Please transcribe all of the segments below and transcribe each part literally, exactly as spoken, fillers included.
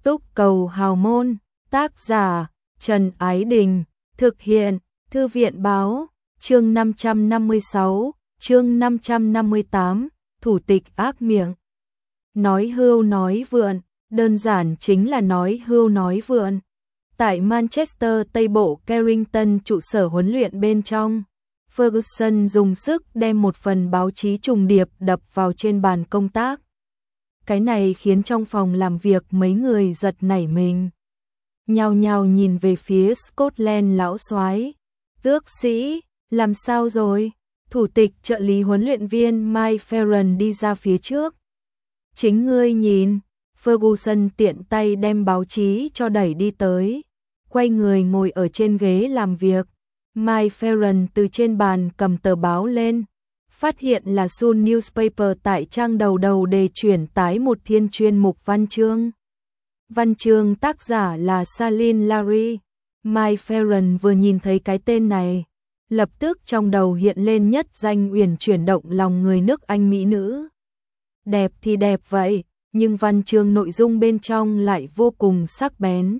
Túc cầu hào môn, tác giả Trần Ái Đình, thực hiện Thư viện báo, chương năm trăm năm mươi sáu, chương năm trăm năm mươi tám, thủ tịch ác miệng. Nói hưu nói vượn, đơn giản chính là nói hưu nói vượn. Tại Manchester Tây bộ Carrington trụ sở huấn luyện bên trong, Ferguson dùng sức đem một phần báo chí trùng điệp đập vào trên bàn công tác. Cái này khiến trong phòng làm việc mấy người giật nảy mình. Nhao nhao nhìn về phía Scotland lão soái. Tước sĩ, làm sao rồi? Thủ tịch trợ lý huấn luyện viên Mike Ferran đi ra phía trước. Chính ngươi nhìn, Ferguson tiện tay đem báo chí cho đẩy đi tới. Quay người ngồi ở trên ghế làm việc. Mike Ferran từ trên bàn cầm tờ báo lên. Phát hiện là Sun Newspaper tại trang đầu đầu đề chuyển tái một thiên chuyên mục văn chương. Văn chương tác giả là Salin Larry. Mike Ferran vừa nhìn thấy cái tên này, lập tức trong đầu hiện lên nhất danh uyển chuyển động lòng người nước Anh mỹ nữ. Đẹp thì đẹp vậy, nhưng văn chương nội dung bên trong lại vô cùng sắc bén.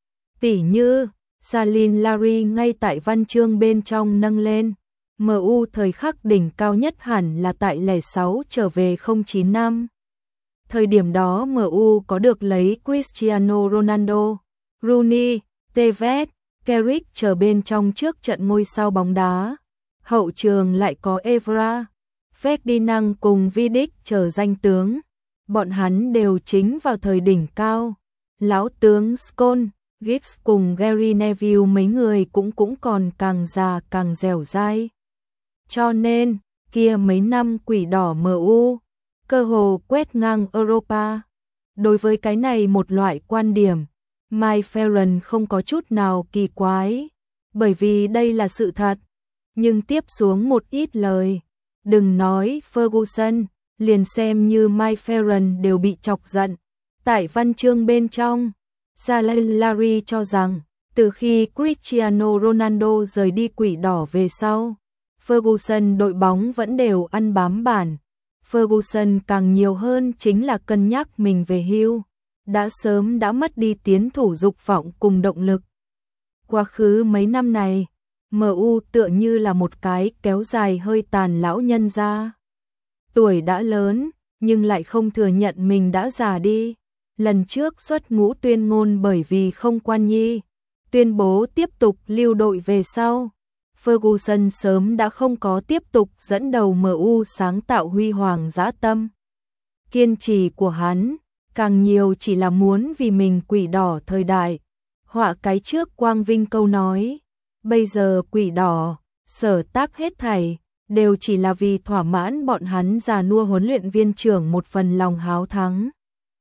Tỉ như, Salin Larry ngay tại văn chương bên trong nâng lên. em u thời khắc đỉnh cao nhất hẳn là tại lẻ sáu trở về không chín năm. Thời điểm đó em u có được lấy Cristiano Ronaldo, Rooney, Tevez, Carrick chờ bên trong trước trận ngôi sao bóng đá. Hậu trường lại có Evra, Ferdinand cùng Vidic chờ danh tướng. Bọn hắn đều chính vào thời đỉnh cao. Lão tướng Scholes, Giggs cùng Gary Neville mấy người cũng cũng còn càng già càng dẻo dai. Cho nên, kia mấy năm quỷ đỏ em u, cơ hồ quét ngang Europa. Đối với cái này một loại quan điểm, Mike Ferran không có chút nào kỳ quái, bởi vì đây là sự thật. Nhưng tiếp xuống một ít lời, đừng nói Ferguson, liền xem như Mike Ferran đều bị chọc giận. Tại văn chương bên trong, Salin Larry cho rằng, từ khi Cristiano Ronaldo rời đi quỷ đỏ về sau, Ferguson đội bóng vẫn đều ăn bám bản. Ferguson càng nhiều hơn chính là cân nhắc mình về hưu, đã sớm đã mất đi tiến thủ dục vọng cùng động lực. Quá khứ mấy năm này, em u tựa như là một cái kéo dài hơi tàn lão nhân ra. Tuổi đã lớn, nhưng lại không thừa nhận mình đã già đi. Lần trước xuất ngũ tuyên ngôn bởi vì không quan nhi, tuyên bố tiếp tục lưu đội về sau. Ferguson sớm đã không có tiếp tục dẫn đầu em u sáng tạo huy hoàng dã tâm. Kiên trì của hắn, càng nhiều chỉ là muốn vì mình quỷ đỏ thời đại, họa cái trước quang vinh câu nói. Bây giờ quỷ đỏ, sở tác hết thảy, đều chỉ là vì thỏa mãn bọn hắn già nua huấn luyện viên trưởng một phần lòng háo thắng.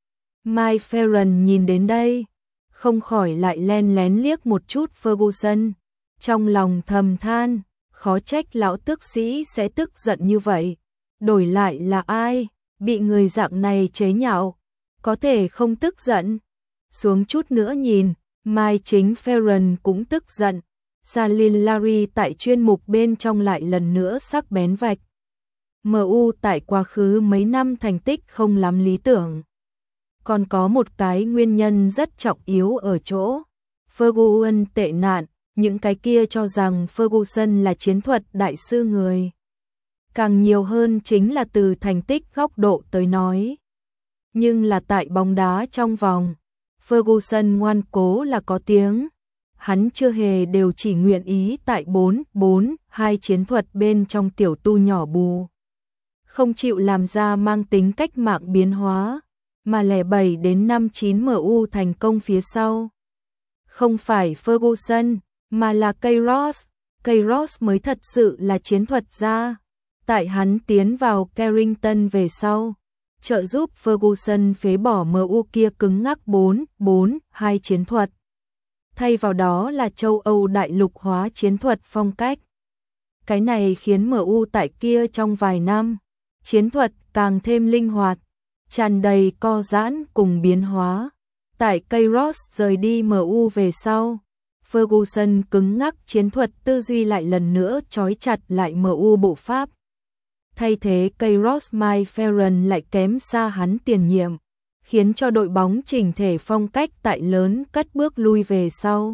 Mike Ferran nhìn đến đây, không khỏi lại len lén liếc một chút Ferguson. Trong lòng thầm than, khó trách lão tước sĩ sẽ tức giận như vậy. Đổi lại là ai, bị người dạng này chế nhạo, có thể không tức giận. Xuống chút nữa nhìn, mai chính Ferran cũng tức giận. Salin Larry tại chuyên mục bên trong lại lần nữa sắc bén vạch. em u tại quá khứ mấy năm thành tích không lắm lý tưởng. Còn có một cái nguyên nhân rất trọng yếu ở chỗ Ferguson tệ nạn. Những cái kia cho rằng Ferguson là chiến thuật đại sư người. Càng nhiều hơn chính là từ thành tích góc độ tới nói. Nhưng là tại bóng đá trong vòng, Ferguson ngoan cố là có tiếng. Hắn chưa hề đều chỉ nguyện ý tại bốn bốn hai chiến thuật bên trong tiểu tu nhỏ bù. Không chịu làm ra mang tính cách mạng biến hóa, mà lẻ bảy đến năm chín em u thành công phía sau. Không phải Ferguson, mà là Queiroz. Queiroz mới thật sự là chiến thuật gia. Tại hắn tiến vào Carrington về sau, trợ giúp Ferguson phế bỏ em u kia cứng ngắc bốn bốn hai chiến thuật. Thay vào đó là châu Âu đại lục hóa chiến thuật phong cách. Cái này khiến em u tại kia trong vài năm, chiến thuật càng thêm linh hoạt, tràn đầy co giãn cùng biến hóa. Tại Queiroz rời đi em u về sau, Ferguson cứng ngắc chiến thuật tư duy lại lần nữa trói chặt lại em u bộ pháp. Thay thế Queiroz, Mike Ferran lại kém xa hắn tiền nhiệm, khiến cho đội bóng chỉnh thể phong cách tại lớn cất bước lui về sau.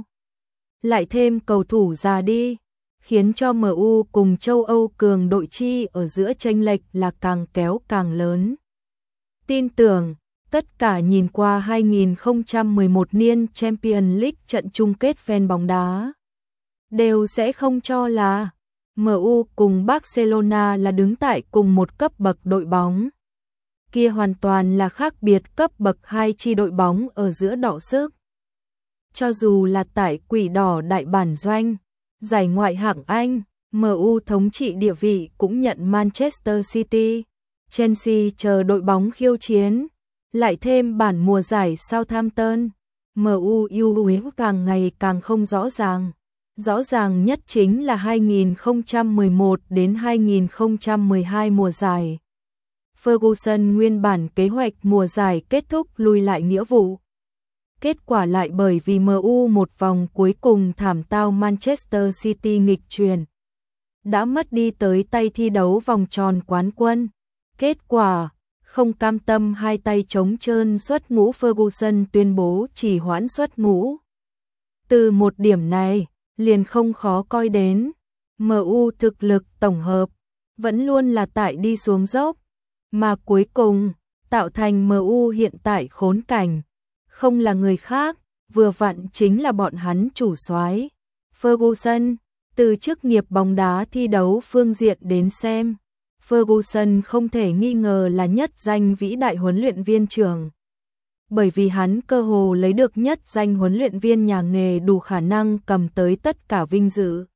Lại thêm cầu thủ già đi, khiến cho em u cùng châu Âu cường đội chi ở giữa chênh lệch là càng kéo càng lớn. Tin tưởng, tất cả nhìn qua hai nghìn không trăm mười một niên Champions League trận chung kết fan bóng đá đều sẽ không cho là em u cùng Barcelona là đứng tại cùng một cấp bậc đội bóng. Kia hoàn toàn là khác biệt cấp bậc hai chi đội bóng ở giữa đọ sức. Cho dù là tại Quỷ Đỏ Đại Bản Doanh, giải Ngoại hạng Anh, em u thống trị địa vị cũng nhận Manchester City, Chelsea chờ đội bóng khiêu chiến, lại thêm bản mùa giải Southampton, em u ưu thế càng ngày càng không rõ ràng. Rõ ràng nhất chính là hai nghìn không trăm mười một đến hai nghìn không trăm mười hai mùa giải. Ferguson nguyên bản kế hoạch mùa giải kết thúc lùi lại nghĩa vụ. Kết quả lại bởi vì em u một vòng cuối cùng thảm tao Manchester City nghịch truyền, đã mất đi tới tay thi đấu vòng tròn quán quân. Kết quả, không cam tâm hai tay trống trơn xuất ngũ, Ferguson tuyên bố chỉ hoãn xuất ngũ. Từ một điểm này, liền không khó coi đến, em u thực lực tổng hợp vẫn luôn là tại đi xuống dốc, mà cuối cùng tạo thành em u hiện tại khốn cảnh, không là người khác, vừa vặn chính là bọn hắn chủ soái Ferguson. Từ chức nghiệp bóng đá thi đấu phương diện đến xem, Ferguson không thể nghi ngờ là nhất danh vĩ đại huấn luyện viên trưởng. Bởi vì hắn cơ hồ lấy được nhất danh huấn luyện viên nhà nghề đủ khả năng cầm tới tất cả vinh dự.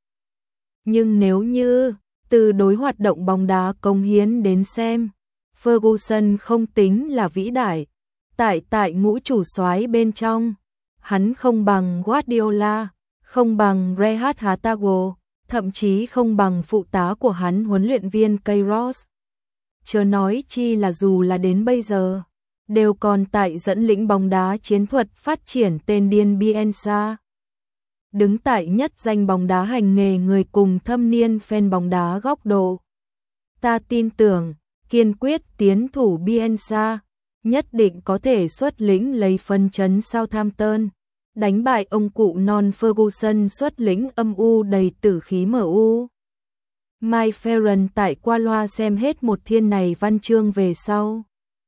Nhưng nếu như từ đối hoạt động bóng đá cống hiến đến xem, Ferguson không tính là vĩ đại. Tại tại ngũ chủ soái bên trong, hắn không bằng Guardiola, không bằng Rehat Hatago, thậm chí không bằng phụ tá của hắn huấn luyện viên Queiroz. Chớ nói chi là dù là đến bây giờ, đều còn tại dẫn lĩnh bóng đá chiến thuật phát triển tên điên Bielsa. Đứng tại nhất danh bóng đá hành nghề người cùng thâm niên fan bóng đá góc độ. Ta tin tưởng, kiên quyết tiến thủ Bielsa, nhất định có thể xuất lĩnh lấy phân chấn Southampton, đánh bại ông cụ non Ferguson xuất lĩnh âm u đầy tử khí em u. Mike Ferran tại qua loa xem hết một thiên này văn chương về sau,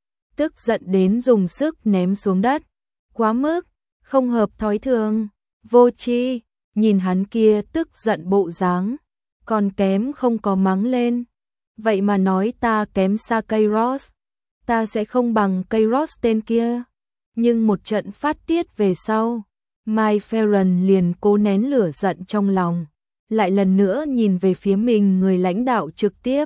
tức giận đến dùng sức ném xuống đất. Quá mức, không hợp thói thường, vô tri, nhìn hắn kia tức giận bộ dáng, còn kém không có mắng lên. Vậy mà nói ta kém xa Queiroz, ta sẽ không bằng Queiroz tên kia. Nhưng một trận phát tiết về sau, Mike Ferran liền cố nén lửa giận trong lòng, lại lần nữa nhìn về phía mình người lãnh đạo trực tiếp.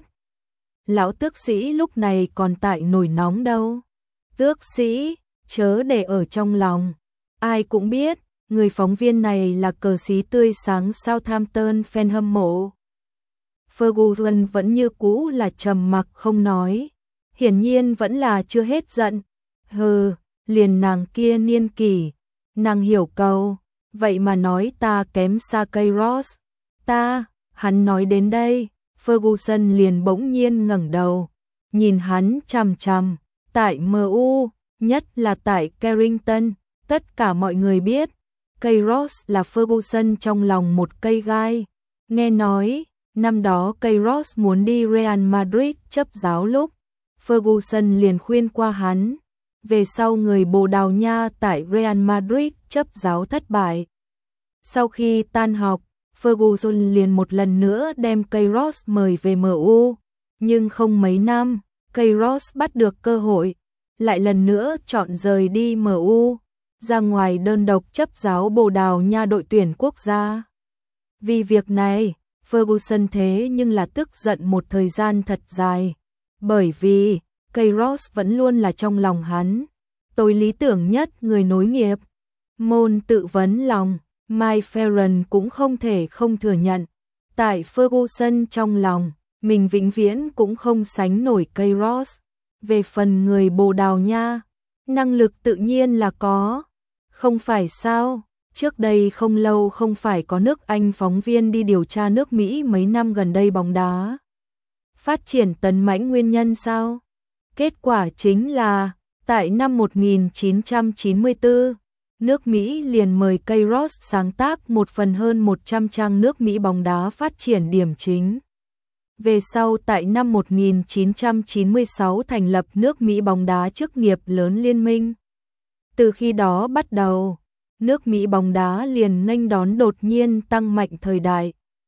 Lão tước sĩ lúc này còn tại nổi nóng đâu. Tước sĩ, chớ để ở trong lòng. Ai cũng biết, người phóng viên này là cờ xí tươi sáng Southampton fan hâm mộ. Ferguson vẫn như cũ là trầm mặc không nói. Hiển nhiên vẫn là chưa hết giận. Hừ, liền nàng kia niên kỷ, nàng hiểu câu, vậy mà nói ta kém xa Queiroz. Ta, hắn nói đến đây, Ferguson liền bỗng nhiên ngẩng đầu, nhìn hắn chằm chằm. Tại em u, nhất là tại Carrington, tất cả mọi người biết, Queiroz là Ferguson trong lòng một cây gai. Nghe nói, năm đó Queiroz muốn đi Real Madrid chấp giáo lúc, Ferguson liền khuyên qua hắn. Về sau người Bồ Đào Nha tại Real Madrid chấp giáo thất bại. Sau khi tan học, Ferguson liền một lần nữa đem Queiroz mời về em u, nhưng không mấy năm, Queiroz bắt được cơ hội, lại lần nữa chọn rời đi em u, ra ngoài đơn độc chấp giáo Bồ Đào Nha đội tuyển quốc gia. Vì việc này, Ferguson thế nhưng là tức giận một thời gian thật dài, bởi vì Queiroz vẫn luôn là trong lòng hắn tối lý tưởng nhất người nối nghiệp. Môn tự vấn lòng, Mike Ferran cũng không thể không thừa nhận, tại Ferguson trong lòng, mình vĩnh viễn cũng không sánh nổi Queiroz. Về phần người Bồ Đào Nha, năng lực tự nhiên là có, không phải sao? Trước đây không lâu không phải có nước Anh phóng viên đi điều tra nước Mỹ mấy năm gần đây bóng đá phát triển tấn mãnh nguyên nhân sao? Kết quả chính là Tại năm một nghìn chín trăm chín mươi tư, nước Mỹ liền mời Kairos sáng tác một phần hơn một trăm trang nước Mỹ bóng đá phát triển điểm chính. Về sau tại năm một nghìn chín trăm chín mươi sáu thành lập nước Mỹ bóng đá chức nghiệp lớn liên minh. Từ khi đó bắt đầu, nước Mỹ bóng đá liền nghênh đón đột nhiên tăng mạnh thời đại.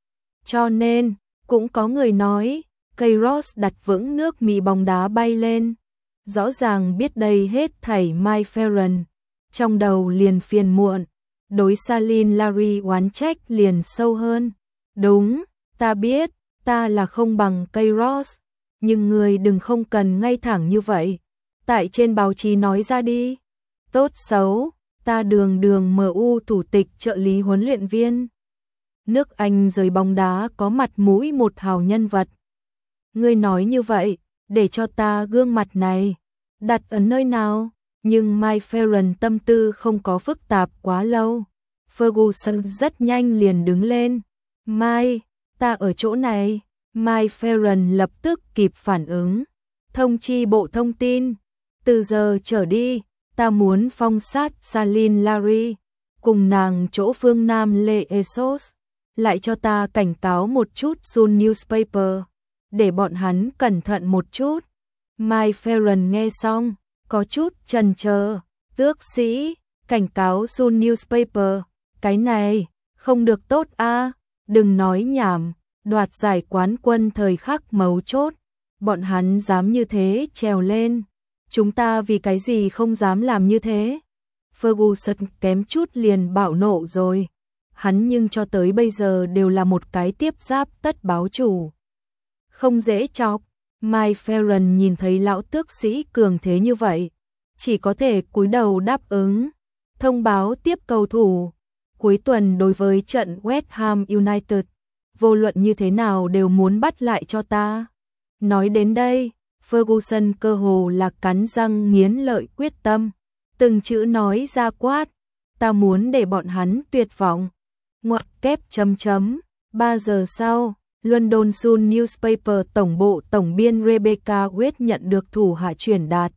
Cho nên, cũng có người nói, Kairos đặt vững nước Mỹ bóng đá bay lên. Rõ ràng biết đây hết thảy Mike Ferran, trong đầu liền phiền muộn, đối Salim Larry oán trách liền sâu hơn. Đúng, ta biết, ta là không bằng Kairos, nhưng người đừng không cần ngay thẳng như vậy. Tại trên báo chí nói ra đi. Tốt xấu, ta đường đường em u thủ tịch trợ lý huấn luyện viên. Nước Anh giới bóng đá có mặt mũi một hào nhân vật. Ngươi nói như vậy, để cho ta gương mặt này đặt ở nơi nào? Nhưng Mike Ferran tâm tư không có phức tạp quá lâu. Ferguson rất nhanh liền đứng lên. Mike, ta ở chỗ này. Mike Ferran lập tức kịp phản ứng. Thông chi bộ thông tin. Từ giờ trở đi, ta muốn phong sát Salim Larry. Cùng nàng chỗ phương Nam Lê Esos. Lại cho ta cảnh cáo một chút Sun Newspaper. Để bọn hắn cẩn thận một chút. Mike Ferran nghe xong, có chút chần chờ. Tước sĩ, cảnh cáo Sun Newspaper. Cái này, không được tốt a à? Đừng nói nhảm, đoạt giải quán quân thời khắc mấu chốt. Bọn hắn dám như thế trèo lên. Chúng ta vì cái gì không dám làm như thế? Ferguson kém chút liền bạo nộ rồi. Hắn nhưng cho tới bây giờ đều là một cái tiếp giáp tất báo chủ. Không dễ chọc. Mike Ferran nhìn thấy lão tước sĩ cường thế như vậy, chỉ có thể cúi đầu đáp ứng. Thông báo tiếp cầu thủ. Cuối tuần đối với trận West Ham United, vô luận như thế nào đều muốn bắt lại cho ta. Nói đến đây, Ferguson cơ hồ là cắn răng nghiến lợi quyết tâm. Từng chữ nói ra quát. Ta muốn để bọn hắn tuyệt vọng. Ngoặc kép chấm chấm. Ba giờ sau, London Sun Newspaper tổng bộ tổng biên Rebecca Wade nhận được thủ hạ truyền đạt.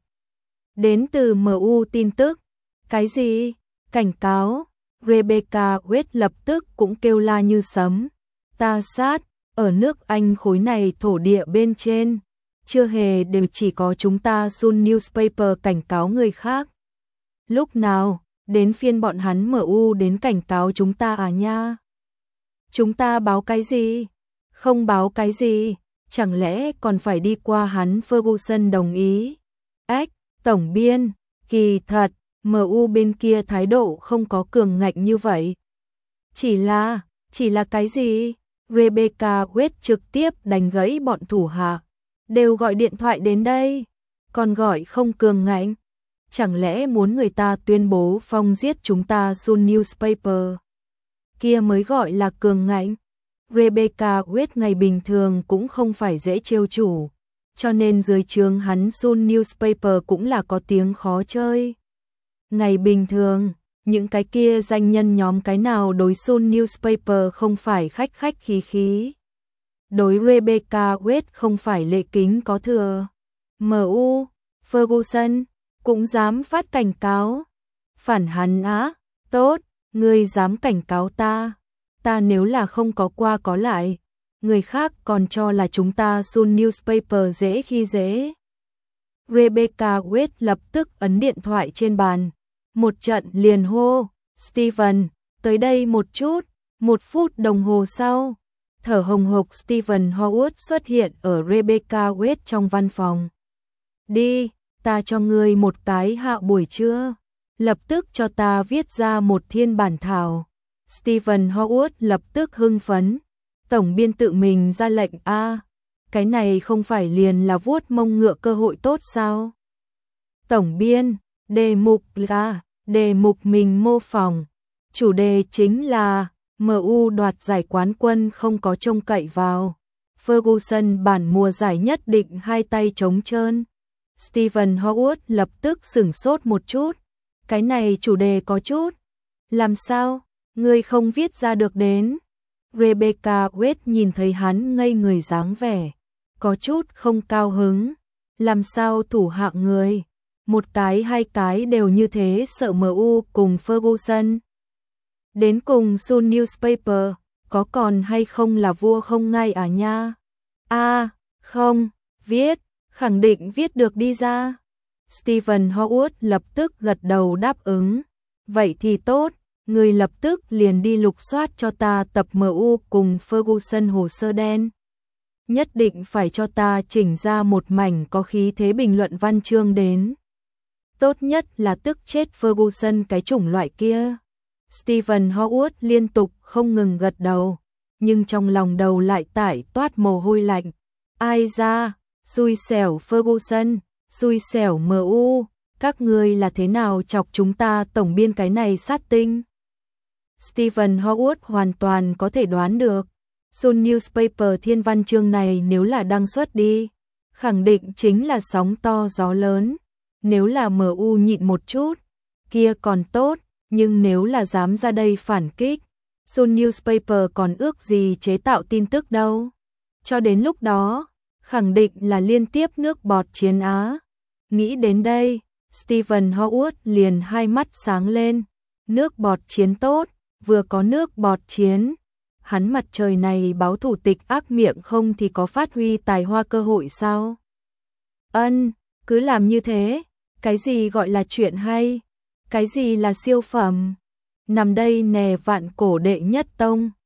Đến từ em u tin tức. Cái gì? Cảnh cáo. Rebecca Wade lập tức cũng kêu la như sấm. Ta sát, ở nước Anh khối này thổ địa bên trên. Chưa hề đều chỉ có chúng ta Sun Newspaper cảnh cáo người khác. Lúc nào, đến phiên bọn hắn em u đến cảnh cáo chúng ta à nha? Chúng ta báo cái gì? Không báo cái gì, chẳng lẽ còn phải đi qua hắn Ferguson đồng ý? Ách, tổng biên, kỳ thật, em u bên kia thái độ không có cường ngạnh như vậy. Chỉ là, chỉ là cái gì? Rebecca Wade trực tiếp đánh gãy bọn thủ hạ. Đều gọi điện thoại đến đây, còn gọi không cường ngạnh. Chẳng lẽ muốn người ta tuyên bố phong giết chúng ta Sun Newspaper? Kia mới gọi là cường ngạnh. Rebecca Wade ngày bình thường cũng không phải dễ trêu chủ, cho nên dưới trướng hắn Sun Newspaper cũng là có tiếng khó chơi. Ngày bình thường, những cái kia danh nhân nhóm cái nào đối Sun Newspaper không phải khách khách khí khí. Đối Rebecca Wade không phải lệ kính có thừa. em u, Ferguson, cũng dám phát cảnh cáo. Phản hắn á, tốt, ngươi dám cảnh cáo ta. Ta nếu là không có qua có lại, người khác còn cho là chúng ta Sun Newspaper dễ khi dễ. Rebecca Wade lập tức ấn điện thoại trên bàn. Một trận liền hô, Steven, tới đây một chút. Một phút đồng hồ sau, thở hồng hộc Steven Howard xuất hiện ở Rebecca Wade trong văn phòng. Đi, ta cho ngươi một cái hạ buổi trưa. Lập tức cho ta viết ra một thiên bản thảo. Steven Howard lập tức hưng phấn. Tổng biên tự mình ra lệnh a, cái này không phải liền là vuốt mông ngựa cơ hội tốt sao? Tổng biên, đề mục là, đề mục mình mô phỏng. Chủ đề chính là, em u đoạt giải quán quân không có trông cậy vào. Ferguson bản mùa giải nhất định hai tay trống trơn. Steven Howard lập tức sửng sốt một chút. Cái này chủ đề có chút. Làm sao? Ngươi không viết ra được đến. Rebecca Wade nhìn thấy hắn ngây người dáng vẻ, có chút không cao hứng. Làm sao thủ hạ người? một cái hai cái đều như thế sợ em u cùng Ferguson. Đến cùng Sun Newspaper, có còn hay không là vua không ngay à nha? A, à, không, viết, khẳng định viết được đi ra. Stephen Howard lập tức gật đầu đáp ứng. Vậy thì tốt, người lập tức liền đi lục soát cho ta tập em u cùng Ferguson hồ sơ đen. Nhất định phải cho ta chỉnh ra một mảnh có khí thế bình luận văn chương đến. Tốt nhất là tức chết Ferguson cái chủng loại kia. Stephen Howard liên tục không ngừng gật đầu, nhưng trong lòng đầu lại tải toát mồ hôi lạnh. Ai ra, xui xẻo Ferguson, xui xẻo em u, các ngươi là thế nào chọc chúng ta tổng biên cái này sát tinh. Stephen Howard hoàn toàn có thể đoán được, Sun Newspaper thiên văn chương này nếu là đăng xuất đi, khẳng định chính là sóng to gió lớn. Nếu là em u nhịn một chút, kia còn tốt, nhưng nếu là dám ra đây phản kích, Sun Newspaper còn ước gì chế tạo tin tức đâu. Cho đến lúc đó, khẳng định là liên tiếp nước bọt chiến Á. Nghĩ đến đây, Stephen Howard liền hai mắt sáng lên. Nước bọt chiến tốt, vừa có nước bọt chiến. Hắn mặt trời này báo thủ tịch ác miệng không thì có phát huy tài hoa cơ hội sao? Ân, cứ làm như thế. Cái gì gọi là chuyện hay? Cái gì là siêu phẩm? Nằm đây nè vạn cổ đệ nhất tông.